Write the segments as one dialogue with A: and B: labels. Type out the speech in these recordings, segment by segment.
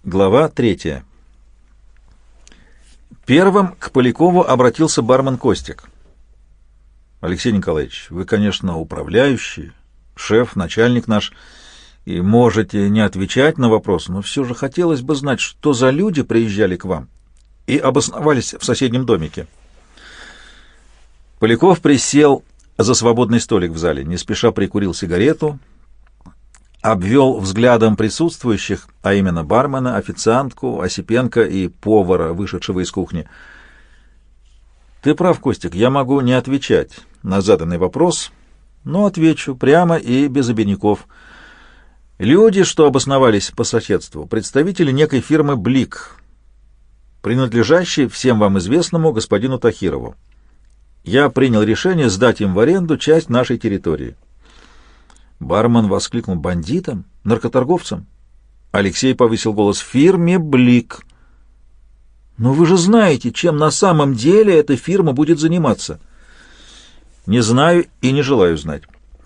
A: Глава 3. Первым к Полякову обратился бармен Костик. «Алексей Николаевич, вы, конечно, управляющий, шеф, начальник наш, и можете не отвечать на вопрос, но все же хотелось бы знать, что за люди приезжали к вам и обосновались в соседнем домике». Поляков присел за свободный столик в зале, не спеша прикурил сигарету, обвел взглядом присутствующих, а именно бармена, официантку, Осипенко и повара, вышедшего из кухни. «Ты прав, Костик, я могу не отвечать на заданный вопрос, но отвечу прямо и без обиняков. Люди, что обосновались по соседству, представители некой фирмы «Блик», принадлежащей всем вам известному господину Тахирову. Я принял решение сдать им в аренду часть нашей территории». Бармен воскликнул: «Бандитам? Наркоторговцам?» Алексей повысил голос: «Фирме «Блик». «Но вы же знаете, чем на самом деле эта фирма будет заниматься». «Не знаю и не желаю знать».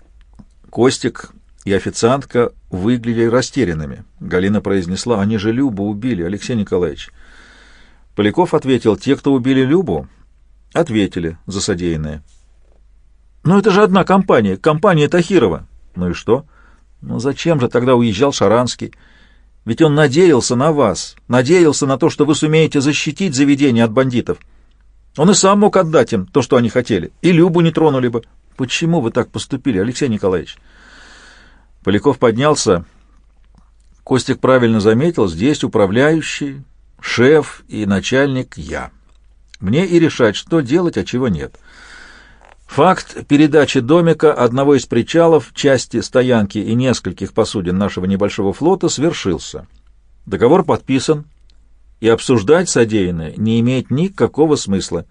A: Костик и официантка выглядели растерянными. Галина произнесла: «Они же Любу убили, Алексей Николаевич». Поляков ответил: «Те, кто убили Любу, ответили за содеянное». «Но это же одна компания, компания Тахирова». «Ну и что? Ну зачем же тогда уезжал Шаранский? Ведь он надеялся на вас, надеялся на то, что вы сумеете защитить заведение от бандитов. Он и сам мог отдать им то, что они хотели, и Любу не тронули бы. Почему вы так поступили, Алексей Николаевич?» Поляков поднялся. Костик правильно заметил: здесь управляющий, шеф и начальник я. Мне и решать, что делать, а чего нет. Факт передачи домика, одного из причалов, части стоянки и нескольких посудин нашего небольшого флота свершился. Договор подписан, и обсуждать содеянное не имеет никакого смысла.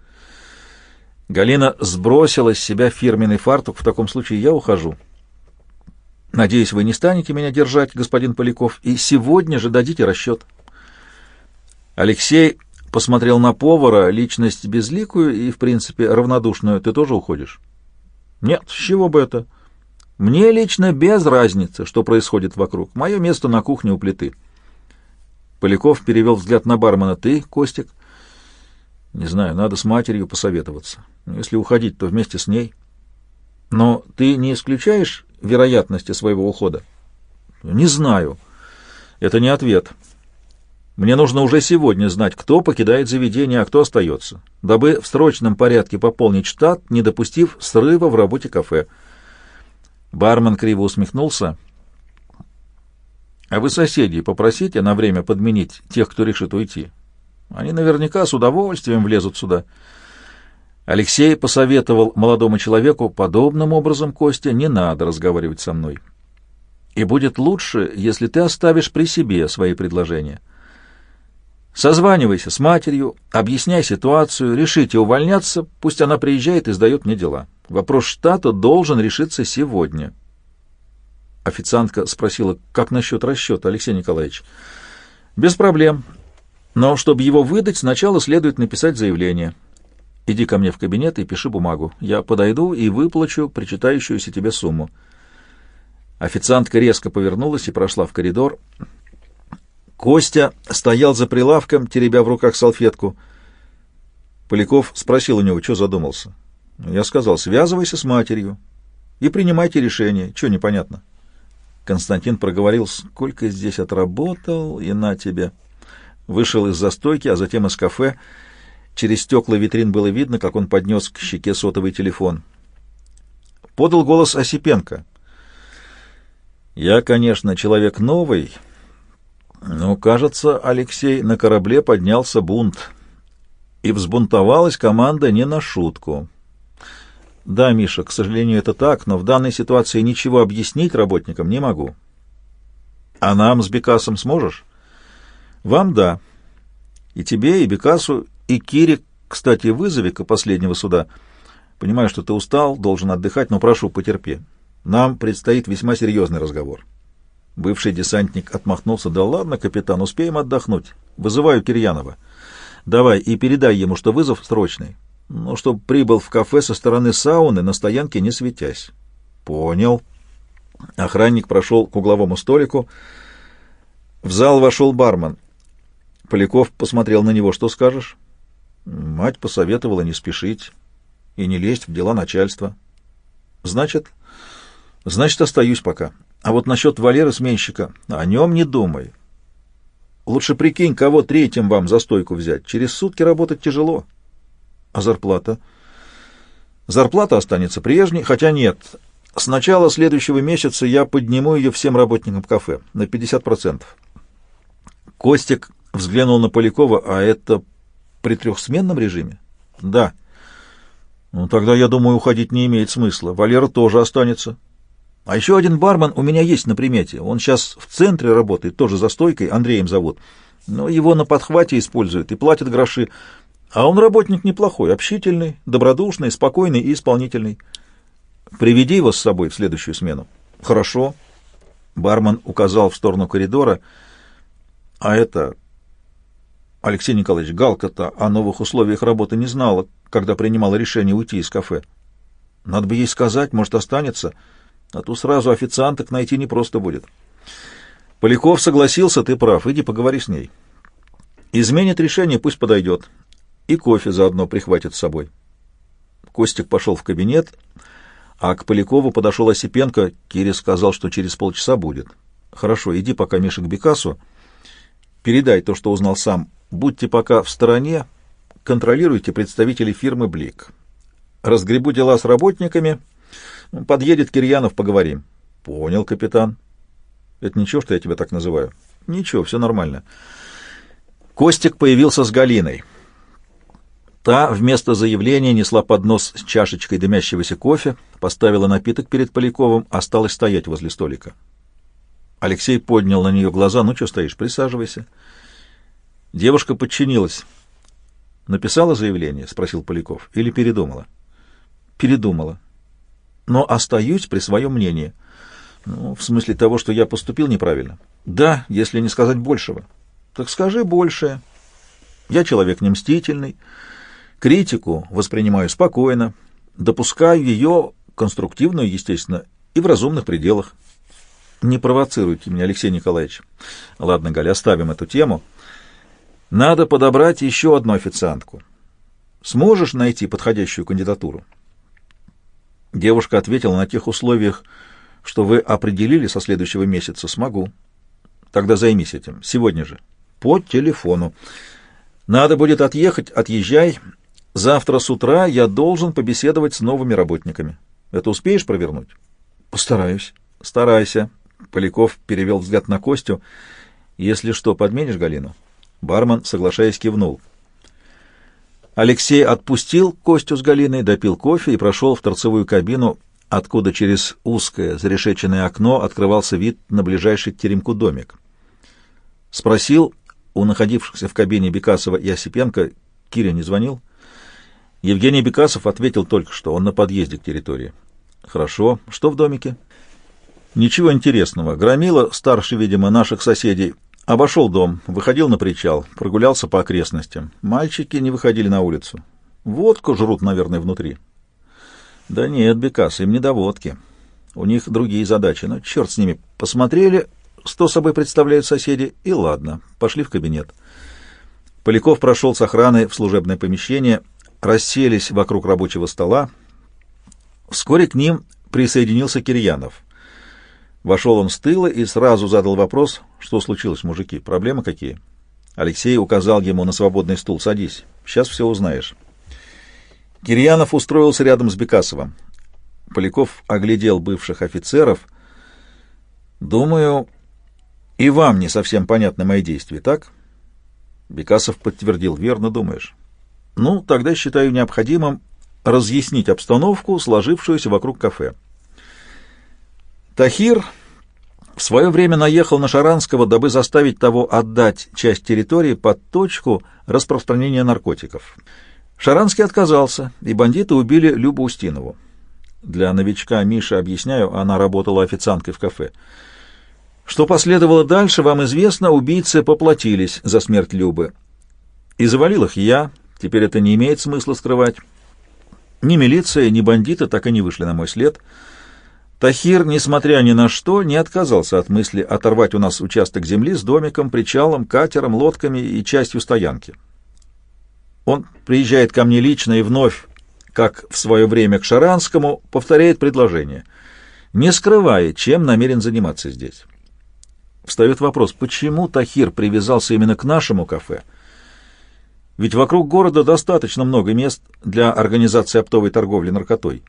A: Галина сбросила с себя фирменный фартук. «В таком случае я ухожу. Надеюсь, вы не станете меня держать, господин Поляков, и сегодня же дадите расчет». Алексей посмотрел на повара, личность безликую и, в принципе, равнодушную. «Ты тоже уходишь?» «Нет, с чего бы это? Мне лично без разницы, что происходит вокруг. Мое место на кухне у плиты». Поляков перевел взгляд на бармена. «Ты, Костик?» «Не знаю, надо с матерью посоветоваться. Если уходить, то вместе с ней». «Но ты не исключаешь вероятности своего ухода?» «Не знаю. Это не ответ. Мне нужно уже сегодня знать, кто покидает заведение, а кто остается, дабы в срочном порядке пополнить штат, не допустив срыва в работе кафе». Бармен криво усмехнулся. «А вы соседей попросите на время подменить тех, кто решит уйти. Они наверняка с удовольствием влезут сюда». Алексей посоветовал молодому человеку: «Подобным образом, Костя, не надо разговаривать со мной. И будет лучше, если ты оставишь при себе свои предложения. Созванивайся с матерью, объясняй ситуацию, решите увольняться, пусть она приезжает и сдает мне дела. Вопрос штата должен решиться сегодня». Официантка спросила: «Как насчет расчета, Алексей Николаевич?» «Без проблем. Но чтобы его выдать, сначала следует написать заявление. Иди ко мне в кабинет и пиши бумагу. Я подойду и выплачу причитающуюся тебе сумму». Официантка резко повернулась и прошла в коридор. Костя стоял за прилавком, теребя в руках салфетку. Поляков спросил у него, что задумался. Я сказал: «Связывайся с матерью и принимайте решение. Что непонятно?» Константин проговорил: «Сколько здесь отработал, и на тебе». Вышел из-за стойки, а затем из кафе. Через стекла витрин было видно, как он поднес к щеке сотовый телефон. Подал голос Осипенко. «Я, конечно, человек новый, но, кажется, Алексей, на корабле поднялся бунт, и взбунтовалась команда не на шутку. Да, Миша, к сожалению, это так, но в данной ситуации ничего объяснить работникам не могу. А нам с Бекасом сможешь?» «Вам да. И тебе, и Бекасу, и Кире, кстати, вызови-ка последнего суда. Понимаю, что ты устал, должен отдыхать, но прошу, потерпи. Нам предстоит весьма серьезный разговор». Бывший десантник отмахнулся: «Да ладно, капитан, успеем отдохнуть. Вызываю Кирьянова. Давай и передай ему, что вызов срочный. Но чтоб прибыл в кафе со стороны сауны, на стоянке не светясь». «Понял». Охранник прошел к угловому столику. В зал вошел бармен. Поляков посмотрел на него. Что скажешь? Мать посоветовала не спешить и не лезть в дела начальства. Значит, остаюсь пока. А вот насчет Валеры сменщика, о нем не думай. Лучше прикинь, кого третьим вам за стойку взять. Через сутки работать тяжело. А зарплата? Зарплата останется прежней, хотя нет. С начала следующего месяца я подниму ее всем работникам кафе на 50%. Костик взглянул на Полякова. А это при трехсменном режиме? Да. Ну, тогда, я думаю, уходить не имеет смысла. Валера тоже останется. А еще один бармен у меня есть на примете. Он сейчас в центре работает, тоже за стойкой, Андреем зовут. Но его на подхвате используют и платят гроши. А он работник неплохой, общительный, добродушный, спокойный и исполнительный. Приведи его с собой в следующую смену. Хорошо. Бармен указал в сторону коридора. А это... Алексей Николаевич, Галка-то о новых условиях работы не знала, когда принимала решение уйти из кафе. Надо бы ей сказать, может, останется, а то сразу официанток найти непросто будет. Поляков согласился, ты прав, иди поговори с ней. Изменит решение, пусть подойдет. И кофе заодно прихватит с собой. Костик пошел в кабинет, а к Полякову подошел Осипенко. Кире сказал, что через полчаса будет. Хорошо, иди пока, Миша, к Бекасу. Передай то, что узнал сам. Будьте пока в стороне, контролируйте представителей фирмы «Блик». Разгребу дела с работниками. Подъедет Кирьянов, поговорим. Понял, капитан. Это ничего, что я тебя так называю? Ничего, все нормально. Костик появился с Галиной. Та вместо заявления несла поднос с чашечкой дымящегося кофе, поставила напиток перед Поляковым, осталась стоять возле столика. Алексей поднял на нее глаза. Ну, что стоишь, присаживайся. Девушка подчинилась. «Написала заявление?» — спросил Поляков. «Или передумала?» «Передумала. Но остаюсь при своем мнении». «Ну, в смысле того, что я поступил неправильно?» «Да, если не сказать большего». «Так скажи большее. Я человек не мстительный, критику воспринимаю спокойно, допускаю ее, конструктивную, естественно, и в разумных пределах». «Не провоцируйте меня, Алексей Николаевич». «Ладно, Галя, оставим эту тему. Надо подобрать еще одну официантку. Сможешь найти подходящую кандидатуру?» Девушка ответила: на тех условиях, что вы определили со следующего месяца. Смогу. Тогда займись этим. Сегодня же. По телефону. Надо будет отъехать, отъезжай. Завтра с утра я должен побеседовать с новыми работниками. Это успеешь провернуть? Постараюсь. Старайся. Поляков перевел взгляд на Костю. Если что, подменишь Галину? Бармен, соглашаясь, кивнул. Алексей отпустил Костю с Галиной, допил кофе и прошел в торцевую кабину, откуда через узкое зарешеченное окно открывался вид на ближайший к теремку домик. Спросил у находившихся в кабине Бекасова и Осипенко: Киря не звонил? Евгений Бекасов ответил только что, он на подъезде к территории. Хорошо. Что в домике? Ничего интересного. Громила, старший, видимо, наших соседей, обошел дом, выходил на причал, прогулялся по окрестностям. Мальчики не выходили на улицу. Водку жрут, наверное, внутри. Да нет, Бекас, им не до водки. У них другие задачи. Но черт с ними. Посмотрели, что собой представляют соседи, и ладно, пошли в кабинет. Поляков прошел с охраной в служебное помещение, расселись вокруг рабочего стола. Вскоре к ним присоединился Кирьянов. Вошел он с тыла и сразу задал вопрос: что случилось, мужики, проблемы какие? Алексей указал ему на свободный стул. Садись, сейчас все узнаешь. Кирьянов устроился рядом с Бекасовым. Поляков оглядел бывших офицеров. Думаю, и вам не совсем понятны мои действия, так? Бекасов подтвердил. Верно думаешь. Ну, тогда считаю необходимым разъяснить обстановку, сложившуюся вокруг кафе. Тахир в свое время наехал на Шаранского, дабы заставить того отдать часть территории под точку распространения наркотиков. Шаранский отказался, и бандиты убили Любу Устинову. Для новичка Миши объясняю, она работала официанткой в кафе. Что последовало дальше, вам известно, убийцы поплатились за смерть Любы. И завалил их я, теперь это не имеет смысла скрывать. Ни милиция, ни бандиты так и не вышли на мой след. Тахир, несмотря ни на что, не отказался от мысли оторвать у нас участок земли с домиком, причалом, катером, лодками и частью стоянки. Он приезжает ко мне лично и вновь, как в свое время к Шаранскому, повторяет предложение, не скрывая, чем намерен заниматься здесь. Встает вопрос, почему Тахир привязался именно к нашему кафе? Ведь вокруг города достаточно много мест для организации оптовой торговли наркотой.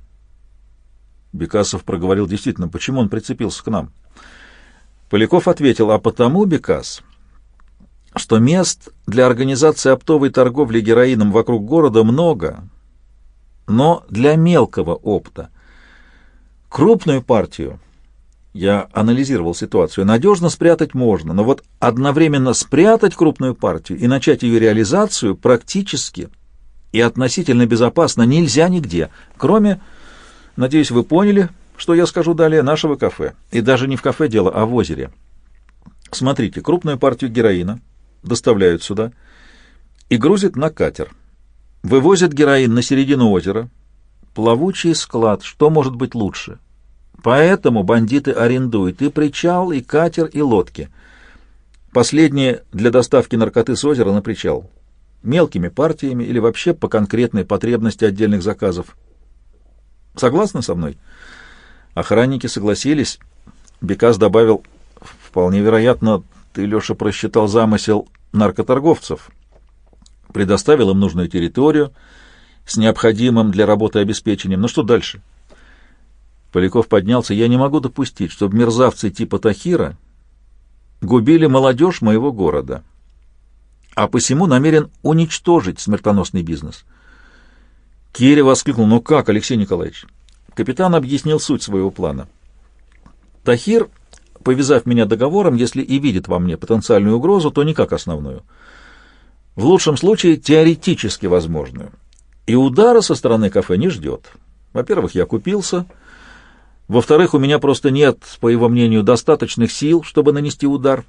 A: Бекасов проговорил действительно, почему он прицепился к нам. Поляков ответил, а потому, Бекас, что мест для организации оптовой торговли героином вокруг города много, но для мелкого опта. Крупную партию, я анализировал ситуацию, надежно спрятать можно, но вот одновременно спрятать крупную партию и начать ее реализацию практически и относительно безопасно нельзя нигде, кроме, надеюсь, вы поняли, что я скажу далее, нашего кафе. И даже не в кафе дело, а в озере. Смотрите, крупную партию героина доставляют сюда и грузят на катер. Вывозят героин на середину озера. Плавучий склад, что может быть лучше? Поэтому бандиты арендуют и причал, и катер, и лодки. Последние для доставки наркоты с озера на причал. Мелкими партиями или вообще по конкретной потребности отдельных заказов. Согласны со мной? Охранники согласились. Бекас добавил, вполне вероятно, ты, Леша, просчитал замысел наркоторговцев. Предоставил им нужную территорию с необходимым для работы обеспечением. Ну что дальше? Поляков поднялся. Я не могу допустить, чтобы мерзавцы типа Тахира губили молодежь моего города, а посему намерен уничтожить смертоносный бизнес. Киря воскликнул, ну как, Алексей Николаевич? Капитан объяснил суть своего плана. Тахир, повязав меня договором, если и видит во мне потенциальную угрозу, то не как основную. В лучшем случае теоретически возможную. И удара со стороны кафе не ждет. Во-первых, я купился. Во-вторых, у меня просто нет, по его мнению, достаточных сил, чтобы нанести удар.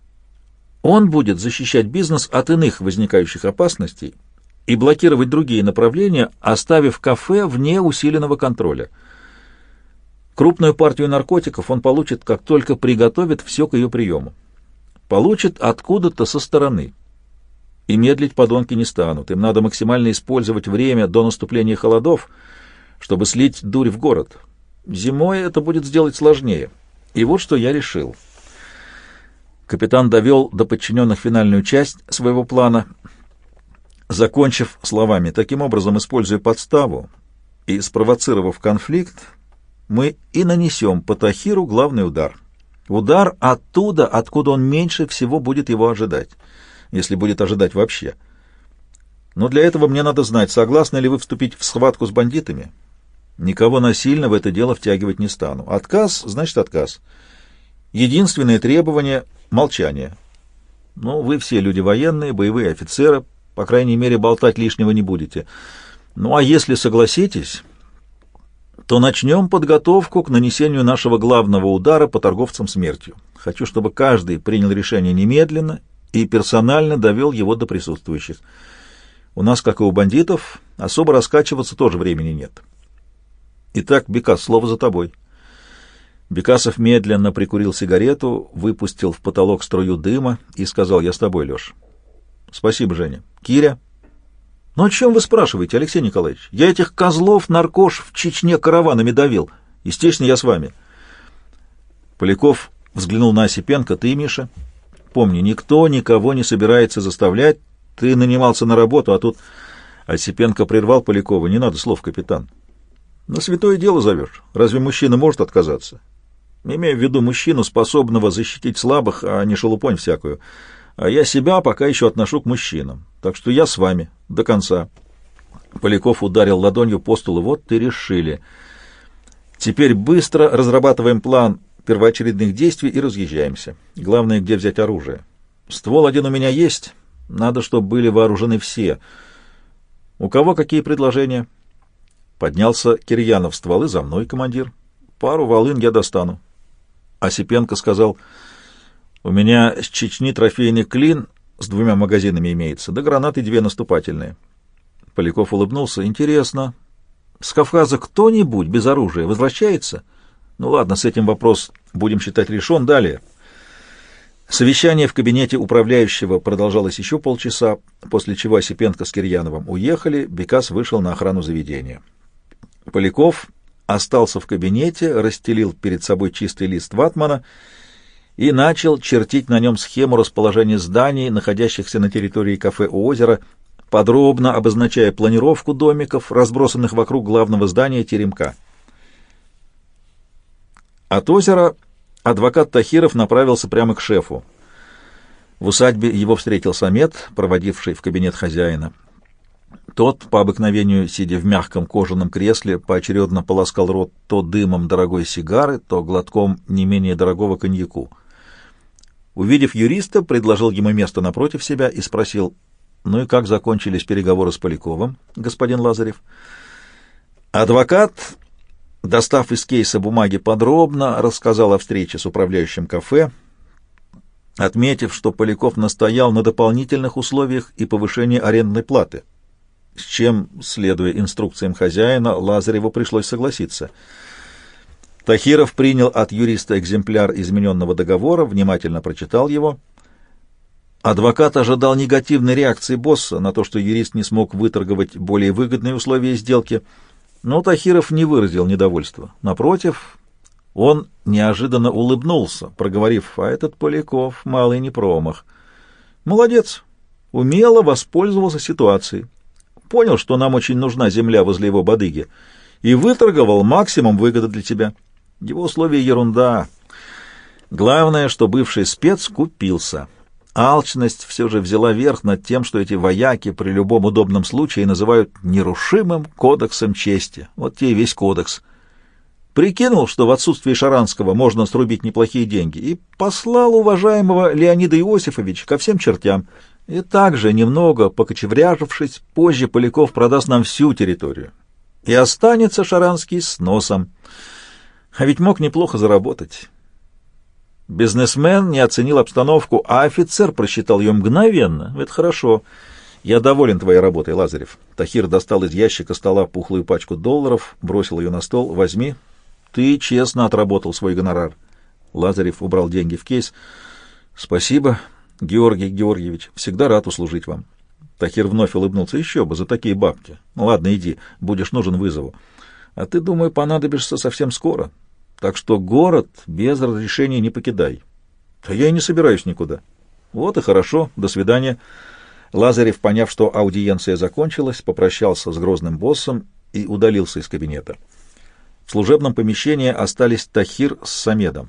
A: Он будет защищать бизнес от иных возникающих опасностей и блокировать другие направления, оставив кафе вне усиленного контроля. Крупную партию наркотиков он получит, как только приготовит все к ее приему. Получит откуда-то со стороны. И медлить подонки не станут. Им надо максимально использовать время до наступления холодов, чтобы слить дурь в город. Зимой это будет сделать сложнее. И вот что я решил. Капитан довел до подчиненных финальную часть своего плана, закончив словами: таким образом, используя подставу и спровоцировав конфликт, мы и нанесем по Тахиру главный удар. Удар оттуда, откуда он меньше всего будет его ожидать, если будет ожидать вообще. Но для этого мне надо знать, согласны ли вы вступить в схватку с бандитами. Никого насильно в это дело втягивать не стану. Отказ значит отказ. Единственное требование — молчание. Ну, вы все люди военные, боевые офицеры, по крайней мере, болтать лишнего не будете. Ну, а если согласитесь, то начнем подготовку к нанесению нашего главного удара по торговцам смертью. Хочу, чтобы каждый принял решение немедленно и персонально довел его до присутствующих. У нас, как и у бандитов, особо раскачиваться тоже времени нет. Итак, Бекас, слово за тобой. Бекасов медленно прикурил сигарету, выпустил в потолок струю дыма и сказал: я с тобой, Леш. Спасибо, Женя. Киря? Ну о чем вы спрашиваете, Алексей Николаевич? Я этих козлов, наркош в Чечне караванами давил. Естественно, я с вами. Поляков взглянул на Осипенко. Ты, Миша? Помни, никто никого не собирается заставлять. Ты нанимался на работу, а тут... Осипенко прервал Полякова. Не надо слов, капитан. На святое дело зовешь. Разве мужчина может отказаться? Имею в виду мужчину, способного защитить слабых, а не шелупонь всякую. А я себя пока еще отношу к мужчинам. Так что я с вами до конца. Поляков ударил ладонью по столу. Вот и решили. Теперь быстро разрабатываем план первоочередных действий и разъезжаемся. Главное, где взять оружие. Ствол один у меня есть. Надо, чтобы были вооружены все. У кого какие предложения? Поднялся Кирьянов. Стволы за мной, командир. Пару волын я достану. Осипенко сказал: у меня с Чечни трофейный клин с 2 магазинами имеется, да гранаты 2 наступательные. Поляков улыбнулся. Интересно, с Кавказа кто-нибудь без оружия возвращается? Ну ладно, с этим вопрос будем считать решен. Далее. Совещание в кабинете управляющего продолжалось еще полчаса, после чего Осипенко с Кирьяновым уехали, Бекас вышел на охрану заведения. Поляков остался в кабинете, расстелил перед собой чистый лист ватмана и начал чертить на нем схему расположения зданий, находящихся на территории кафе у озера, подробно обозначая планировку домиков, разбросанных вокруг главного здания теремка. От озера адвокат Тахиров направился прямо к шефу. В усадьбе его встретил Самет, проводивший в кабинет хозяина. Тот, по обыкновению, сидя в мягком кожаном кресле, поочередно полоскал рот то дымом дорогой сигары, то глотком не менее дорогого коньяку. Увидев юриста, предложил ему место напротив себя и спросил: «Ну и как закончились переговоры с Поляковым, господин Лазарев?» Адвокат, достав из кейса бумаги, подробно рассказал о встрече с управляющим кафе, отметив, что Поляков настоял на дополнительных условиях и повышении арендной платы, с чем, следуя инструкциям хозяина, Лазареву пришлось согласиться. Тахиров принял от юриста экземпляр измененного договора, внимательно прочитал его. Адвокат ожидал негативной реакции босса на то, что юрист не смог выторговать более выгодные условия сделки, но Тахиров не выразил недовольства. Напротив, он неожиданно улыбнулся, проговорив: «А этот Поляков малый не промах. Молодец, умело воспользовался ситуацией. Понял, что нам очень нужна земля возле его бадыги, и выторговал максимум выгоды для тебя. Его условия ерунда. Главное, что бывший спец купился». Алчность все же взяла верх над тем, что эти вояки при любом удобном случае называют нерушимым кодексом чести. Вот тебе и весь кодекс. Прикинул, что в отсутствии Шаранского можно срубить неплохие деньги, и послал уважаемого Леонида Иосифовича ко всем чертям. И также, немного покочевряжившись, позже Поляков продаст нам всю территорию. И останется Шаранский с носом. А ведь мог неплохо заработать. Бизнесмен не оценил обстановку, а офицер просчитал ее мгновенно. Это хорошо. Я доволен твоей работой, Лазарев. Тахир достал из ящика стола пухлую пачку долларов, бросил ее на стол. Возьми. Ты честно отработал свой гонорар. Лазарев убрал деньги в кейс. Спасибо, Георгий Георгиевич. Всегда рад услужить вам. Тахир вновь улыбнулся. Еще бы, за такие бабки. Ладно, иди, будешь нужен, вызову. А ты, думаю, понадобишься совсем скоро. Так что город без разрешения не покидай. А я и не собираюсь никуда. Вот и хорошо, до свидания. Лазарев, поняв, что аудиенция закончилась, попрощался с грозным боссом и удалился из кабинета. В служебном помещении остались Тахир с Самедом.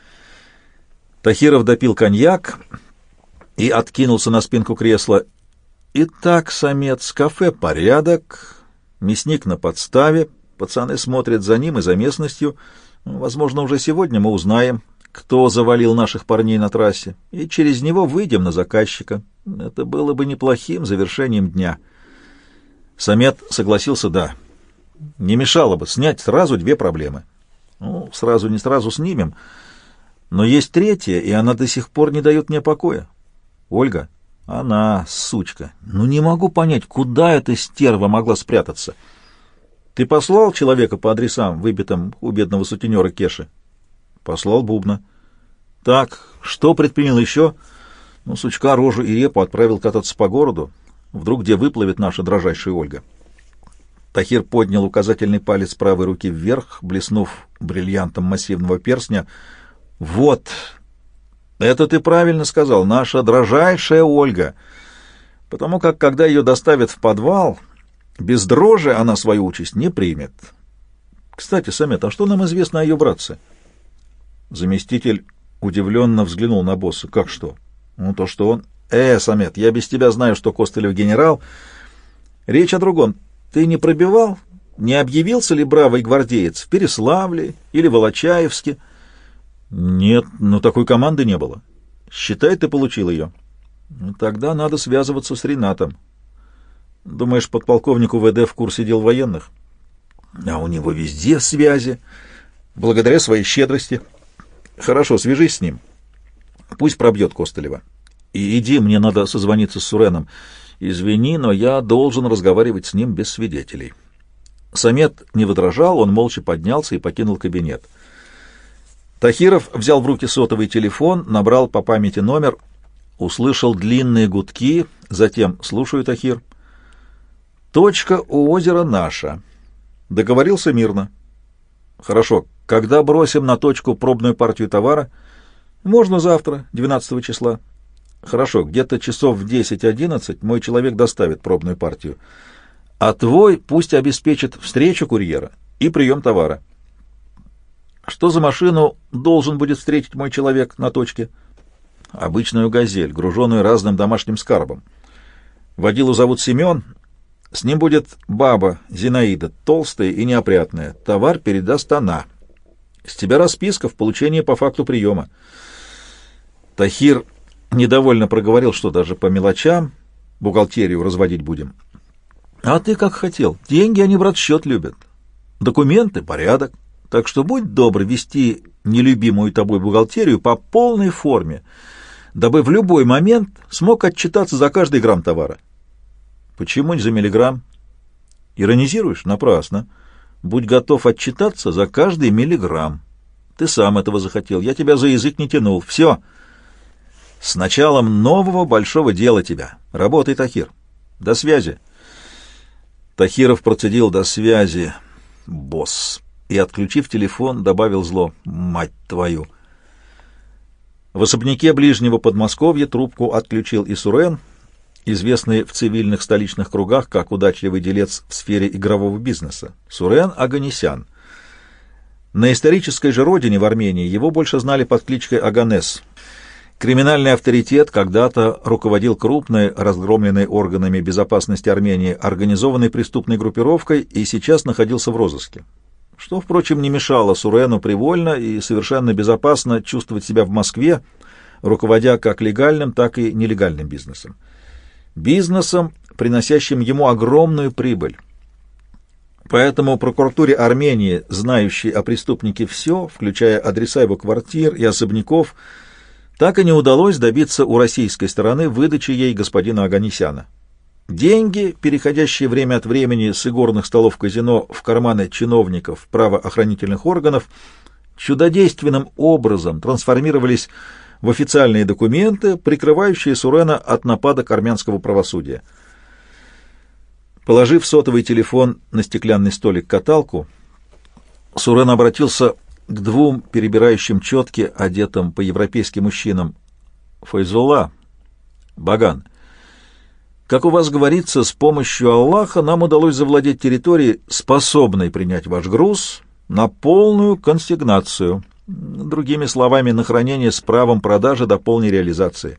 A: Тахиров допил коньяк и откинулся на спинку кресла. Итак, Самед, с кафе порядок, мясник на подставе, пацаны смотрят за ним и за местностью. Возможно, уже сегодня мы узнаем, кто завалил наших парней на трассе, и через него выйдем на заказчика. Это было бы неплохим завершением дня. Самед согласился: да. Не мешало бы снять сразу две проблемы. Ну, сразу не сразу снимем, но есть третья, и она до сих пор не дает мне покоя. Ольга, она, сучка, ну не могу понять, куда эта стерва могла спрятаться. Ты послал человека по адресам, выбитым у бедного сутенера Кеши? Послал Бубна. Так, что предпринял еще? Ну, сучка, рожу и репу отправил кататься по городу. Вдруг где выплывет наша дрожайшая Ольга? Тахир поднял указательный палец правой руки вверх, блеснув бриллиантом массивного перстня. Вот, это ты правильно сказал, наша дрожайшая Ольга. Потому как, когда ее доставят в подвал, без дрожи она свою участь не примет. Кстати, Самет, а что нам известно о ее братце? Заместитель удивленно взглянул на босса. Как что? Ну, то, что он... Самет, я без тебя знаю, что Костылев генерал. Речь о другом. Ты не пробивал? Не объявился ли бравый гвардеец в Переславле или Волочаевске? Нет, но такой команды не было. Считай, ты получил ее. Ну, тогда надо связываться с Ренатом. Думаешь, подполковник УВД в курсе дел военных? А у него везде связи, благодаря своей щедрости. Хорошо, свяжись с ним. Пусть пробьет Костылева. И иди, мне надо созвониться с Суреном. Извини, но я должен разговаривать с ним без свидетелей. Самет не возражал, он молча поднялся и покинул кабинет. Тахиров взял в руки сотовый телефон, набрал по памяти номер, услышал длинные гудки, затем «Слушаю, Тахир». «Точка у озера наша». Договорился мирно. «Хорошо. Когда бросим на точку пробную партию товара?» «Можно завтра, 12 числа». «Хорошо. Где-то часов в 10-11 мой человек доставит пробную партию. А твой пусть обеспечит встречу курьера и прием товара». «Что за машину должен будет встретить мой человек на точке?» «Обычную «Газель», груженную разным домашним скарбом. Водилу зовут Семен. С ним будет баба Зинаида, толстая и неопрятная. Товар передаст она. С тебя расписка в получении по факту приема». Тахир недовольно проговорил, что даже по мелочам бухгалтерию разводить будем. «А ты как хотел. Деньги они, брат, счет любят. Документы — порядок. Так что будь добр вести нелюбимую тобой бухгалтерию по полной форме, дабы в любой момент смог отчитаться за каждый грамм товара». «Почему не за миллиграмм?» «Иронизируешь? Напрасно. Будь готов отчитаться за каждый миллиграмм. Ты сам этого захотел, я тебя за язык не тянул. Все. С началом нового большого дела тебя. Работай, Тахир. До связи». Тахиров процедил «до связи, босс», и, отключив телефон, добавил зло: «Мать твою!». В особняке ближнего Подмосковья трубку отключил и Сурен, известный в цивильных столичных кругах как удачливый делец в сфере игрового бизнеса. Сурен Оганесян. На исторической же родине, в Армении, его больше знали под кличкой Оганес. Криминальный авторитет когда-то руководил крупной, разгромленной органами безопасности Армении, организованной преступной группировкой и сейчас находился в розыске. Что, впрочем, не мешало Сурену привольно и совершенно безопасно чувствовать себя в Москве, руководя как легальным, так и нелегальным бизнесом. Бизнесом, приносящим ему огромную прибыль. Поэтому прокуратуре Армении, знающей о преступнике все, включая адреса его квартир и особняков, так и не удалось добиться у российской стороны выдачи ей господина Оганесяна. Деньги, переходящие время от времени с игорных столов казино в карманы чиновников правоохранительных органов, чудодейственным образом трансформировались в официальные документы, прикрывающие Сурена от нападок армянского правосудия. Положив сотовый телефон на стеклянный столик-каталку, Сурен обратился к двум перебирающим четки, одетым по-европейски мужчинам. «Файзулла, Баган, как у вас говорится, с помощью Аллаха нам удалось завладеть территорией, способной принять ваш груз на полную консигнацию, другими словами, на хранение с правом продажи до полной реализации».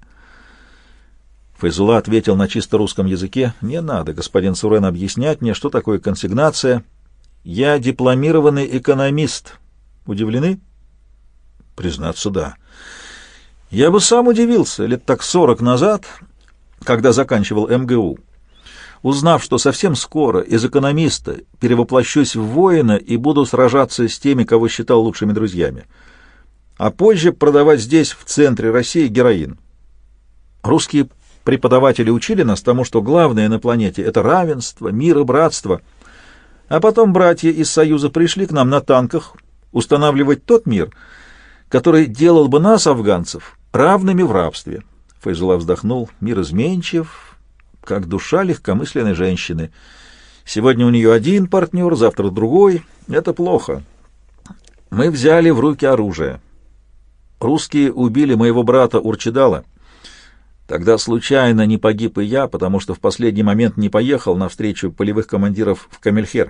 A: Файзулла ответил на чисто русском языке: «Не надо, господин Сурен, объяснять мне, что такое консигнация. Я дипломированный экономист». Удивлены? Признаться, да. Я бы сам удивился лет так 40 назад, когда заканчивал МГУ, узнав, что совсем скоро из экономиста перевоплощусь в воина и буду сражаться с теми, кого считал лучшими друзьями, а позже продавать здесь, в центре России, героин. Русские преподаватели учили нас тому, что главное на планете — это равенство, мир и братство, а потом братья из Союза пришли к нам на танках устанавливать тот мир, который делал бы нас, афганцев, равными в рабстве. Файзулла вздохнул. Мир изменчив, как душа легкомысленной женщины. Сегодня у нее один партнер, завтра другой. Это плохо. Мы взяли в руки оружие. Русские убили моего брата Урчидала. Тогда случайно не погиб и я, потому что в последний момент не поехал на встречу полевых командиров в Камельхер.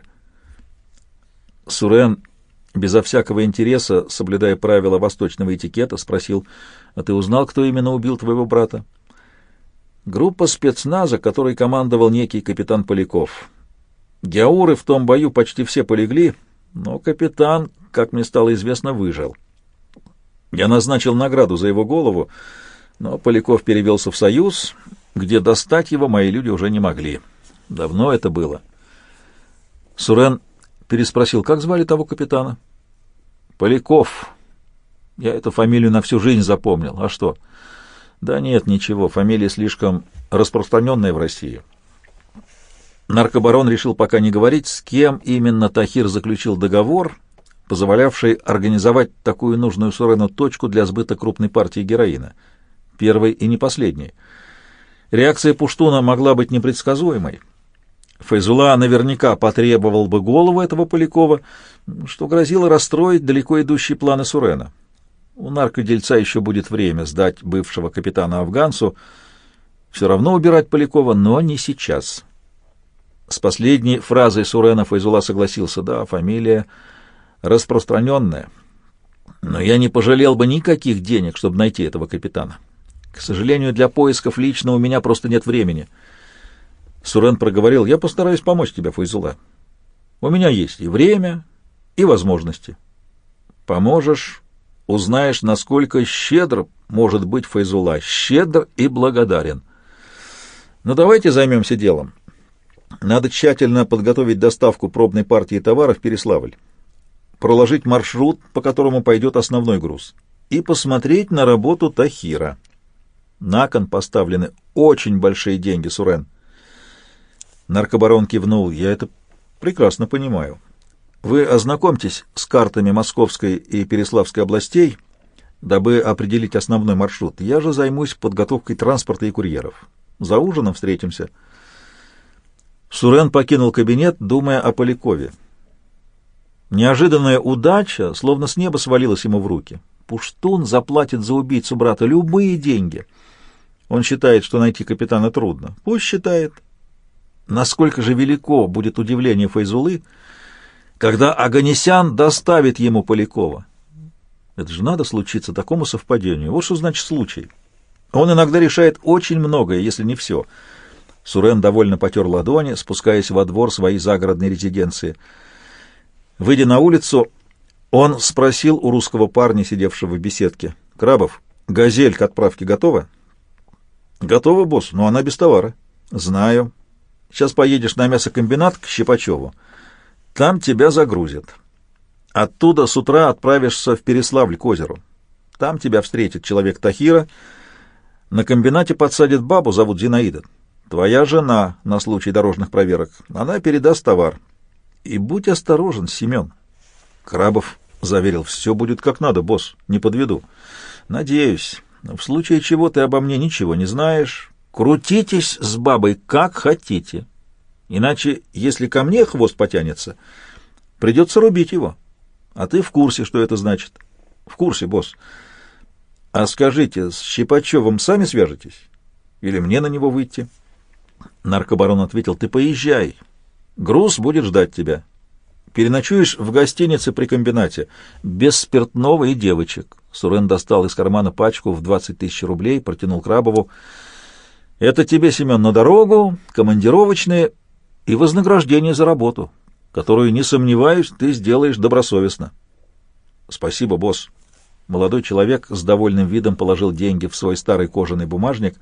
A: Сурен безо всякого интереса, соблюдая правила восточного этикета, спросил: «А ты узнал, кто именно убил твоего брата?» «Группа спецназа, которой командовал некий капитан Поляков. Гяуры в том бою почти все полегли, но капитан, как мне стало известно, выжил. Я назначил награду за его голову, но Поляков перевелся в Союз, где достать его мои люди уже не могли. Давно это было». Сурен переспросил: «Как звали того капитана?» «Поляков. Я эту фамилию на всю жизнь запомнил. А что?» «Да нет, ничего. Фамилия слишком распространенная в России». Наркобарон решил пока не говорить, с кем именно Тахир заключил договор, позволявшей организовать такую нужную Сурену точку для сбыта крупной партии героина. Первой и не последней. Реакция пуштуна могла быть непредсказуемой. Файзулла наверняка потребовал бы голову этого Полякова, что грозило расстроить далеко идущие планы Сурена. У наркодельца еще будет время сдать бывшего капитана афганцу, все равно убирать Полякова, но не сейчас. С последней фразой Сурена Файзулла согласился. Да, фамилия распространенная, но я не пожалел бы никаких денег, чтобы найти этого капитана. К сожалению, для поисков лично у меня просто нет времени. Сурен проговорил: я постараюсь помочь тебе, Файзулла. У меня есть и время, и возможности. Поможешь, узнаешь, насколько щедр может быть Файзулла, щедр и благодарен. Но давайте займемся делом. Надо тщательно подготовить доставку пробной партии товара в Переславль, проложить маршрут, по которому пойдет основной груз, и посмотреть на работу Тахира. На кон поставлены очень большие деньги, Сурен. Наркобарон кивнул. Я это прекрасно понимаю. Вы ознакомьтесь с картами Московской и Переславской областей, дабы определить основной маршрут. Я же займусь подготовкой транспорта и курьеров. За ужином встретимся. Сурен покинул кабинет, думая о Полякове. Неожиданная удача словно с неба свалилась ему в руки. Пуштун заплатит за убийцу брата любые деньги. Он считает, что найти капитана трудно. Пусть считает. Насколько же велико будет удивление Файзуллы, когда Оганесян доставит ему Полякова. Это же надо случиться такому совпадению. Вот что значит случай. Он иногда решает очень многое, если не все. Сурен довольно потер ладони, спускаясь во двор своей загородной резиденции. Выйдя на улицу, он спросил у русского парня, сидевшего в беседке: «Крабов, «Газель» к отправке готова?» «Готова, босс, но она без товара». «Знаю. Сейчас поедешь на мясокомбинат к Щипачеву. Там тебя загрузят. Оттуда с утра отправишься в Переславль к озеру. Там тебя встретит человек Тахира. На комбинате подсадит бабу, зовут Зинаида. Твоя жена на случай дорожных проверок. Она передаст товар. И будь осторожен, Семен». Крабов заверил: «Все будет как надо, босс, не подведу». «Надеюсь. В случае чего ты обо мне ничего не знаешь. Крутитесь с бабой как хотите. Иначе, если ко мне хвост потянется, придется рубить его. А ты в курсе, что это значит?» «В курсе, босс». «А скажите, с Щипачевым сами свяжетесь? Или мне на него выйти?» Наркобарон ответил: «Ты поезжай. Груз будет ждать тебя. Переночуешь в гостинице при комбинате, без спиртного и девочек». Сурен достал из кармана пачку в 20 000 рублей, протянул Крабову. «Это тебе, Семен, на дорогу, командировочные и вознаграждение за работу, которую, не сомневаюсь, ты сделаешь добросовестно». «Спасибо, босс». Молодой человек с довольным видом положил деньги в свой старый кожаный бумажник.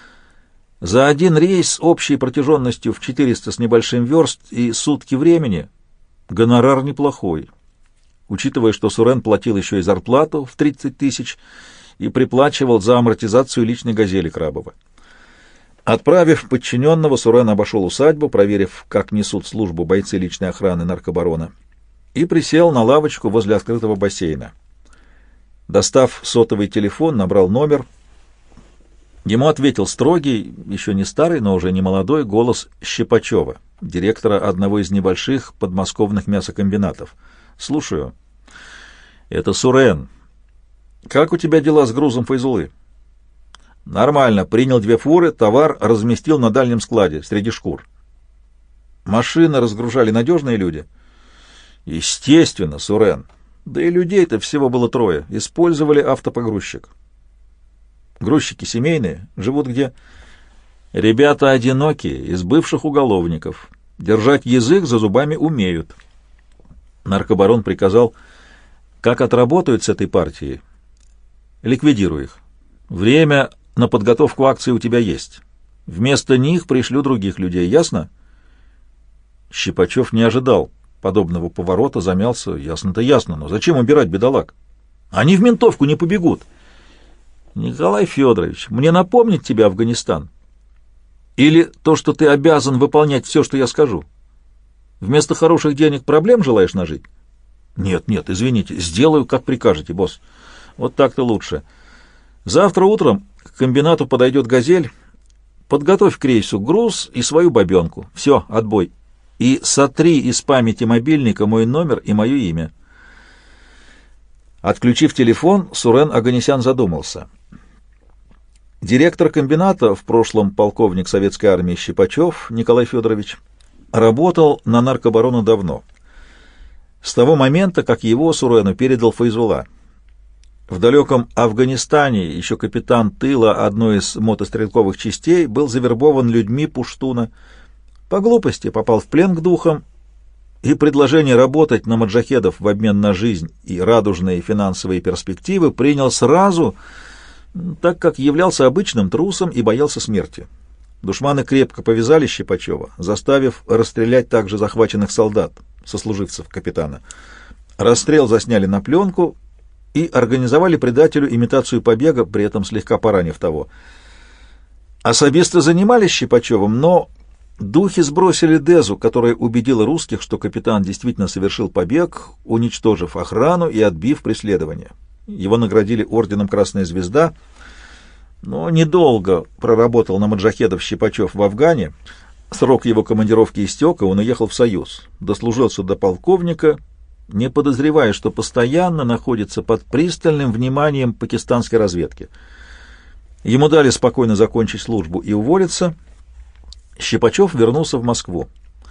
A: За один рейс общей протяженностью в 400 с небольшим верст и сутки времени гонорар неплохой, учитывая, что Сурен платил еще и зарплату в 30 000 и приплачивал за амортизацию личной «Газели» Крабова. Отправив подчиненного, Сурен обошел усадьбу, проверив, как несут службу бойцы личной охраны наркобарона, и присел на лавочку возле открытого бассейна. Достав сотовый телефон, набрал номер. Ему ответил строгий, еще не старый, но уже не молодой голос Щипачева, директора одного из небольших подмосковных мясокомбинатов. «Слушаю». «Это Сурен. Как у тебя дела с грузом Файзуллы?» «Нормально. Принял 2 фуры, товар разместил на дальнем складе, среди шкур». «Машины разгружали надежные люди?» «Естественно, Сурен. Да и людей-то всего было 3. Использовали автопогрузчик». «Грузчики семейные? Живут где?» «Ребята одинокие, из бывших уголовников. Держать язык за зубами умеют». Наркобарон приказал: «Как отработают с этой партией, ликвидируй их. Время на подготовку акции у тебя есть. Вместо них пришлю других людей. Ясно?» Щипачев не ожидал подобного поворота, замялся. «Ясно-то ясно, но зачем убирать бедолаг? Они в ментовку не побегут». «Николай Федорович, мне напомнить тебе Афганистан? Или то, что ты обязан выполнять все, что я скажу? Вместо хороших денег проблем желаешь нажить? Нет, нет, извините, сделаю, как прикажете, босс. Вот так-то лучше. Завтра утром к комбинату подойдет «Газель». Подготовь к рейсу груз и свою бабенку. Все, отбой. И сотри из памяти мобильника мой номер и мое имя. Отключив телефон, Сурен Оганесян задумался. Директор комбината, в прошлом полковник советской армии Щипачев Николай Федорович, работал на наркобарону давно. С того момента, как его Сурену передал Файзулла. В далеком Афганистане еще капитан тыла одной из мотострелковых частей был завербован людьми пуштуна. По глупости попал в плен к духам, и предложение работать на маджахедов в обмен на жизнь и радужные финансовые перспективы принял сразу, так как являлся обычным трусом и боялся смерти. Душманы крепко повязали Щипачева, заставив расстрелять также захваченных солдат, сослуживцев капитана. Расстрел засняли на пленку и организовали предателю имитацию побега, при этом слегка поранив того. Особисты занимались Щипачевым, но духи сбросили Дезу, которая убедила русских, что капитан действительно совершил побег, уничтожив охрану и отбив преследование. Его наградили орденом «Красная звезда», но недолго проработал на маджахедов Щипачев в Афгане. Срок его командировки истек, и он уехал в Союз. Дослужился до полковника, не подозревая, что постоянно находится под пристальным вниманием пакистанской разведки. Ему дали спокойно закончить службу и уволиться. Щипачев вернулся в Москву.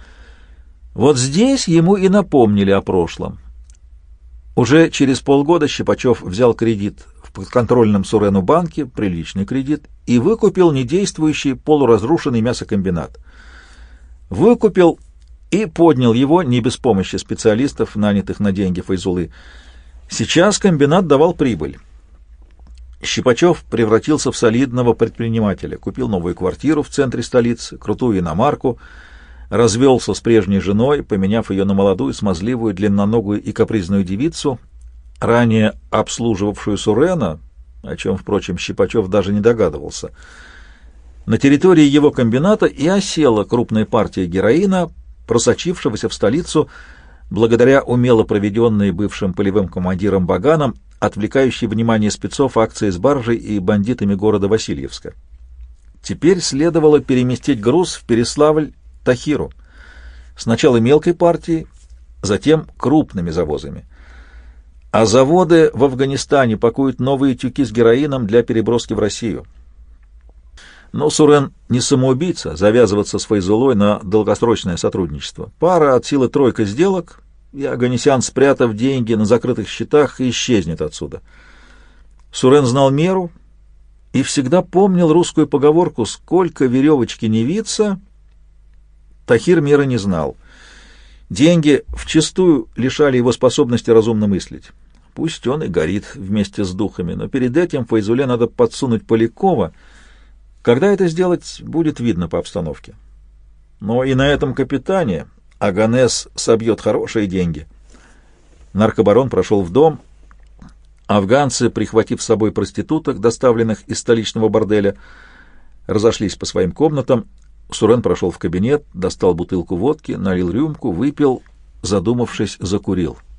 A: Вот здесь ему и напомнили о прошлом. Уже через полгода Щипачев взял кредит в подконтрольном Сурену банке, приличный кредит, и выкупил недействующий полуразрушенный мясокомбинат. Выкупил и поднял его не без помощи специалистов, нанятых на деньги Файзуллы. Сейчас комбинат давал прибыль. Щипачев превратился в солидного предпринимателя, купил новую квартиру в центре столицы, крутую иномарку, развелся с прежней женой, поменяв ее на молодую, смазливую, длинноногую и капризную девицу, ранее обслуживавшую Сурена, о чем, впрочем, Щипачев даже не догадывался. На территории его комбината и осела крупная партия героина, просочившегося в столицу благодаря умело проведенной бывшим полевым командиром Баганом, отвлекающей внимание спецов акции с баржей и бандитами города Васильевска. Теперь следовало переместить груз в Переславль-Тахиру. Сначала мелкой партией, затем крупными завозами. А заводы в Афганистане пакуют новые тюки с героином для переброски в Россию. Но Сурен не самоубийца, завязываться с Файзуллой на долгосрочное сотрудничество. Пара от силы тройка сделок, и Оганесян, спрятав деньги на закрытых счетах, исчезнет отсюда. Сурен знал меру и всегда помнил русскую поговорку «Сколько веревочки не виться». Тахир меры не знал. Деньги вчистую лишали его способности разумно мыслить. Пусть он и горит вместе с духами, но перед этим Файзулле надо подсунуть Полякова. Когда это сделать, будет видно по обстановке. Но и на этом капитане Оганес собьет хорошие деньги. Наркобарон прошел в дом. Афганцы, прихватив с собой проституток, доставленных из столичного борделя, разошлись по своим комнатам. Сурен прошел в кабинет, достал бутылку водки, налил рюмку, выпил, задумавшись, закурил.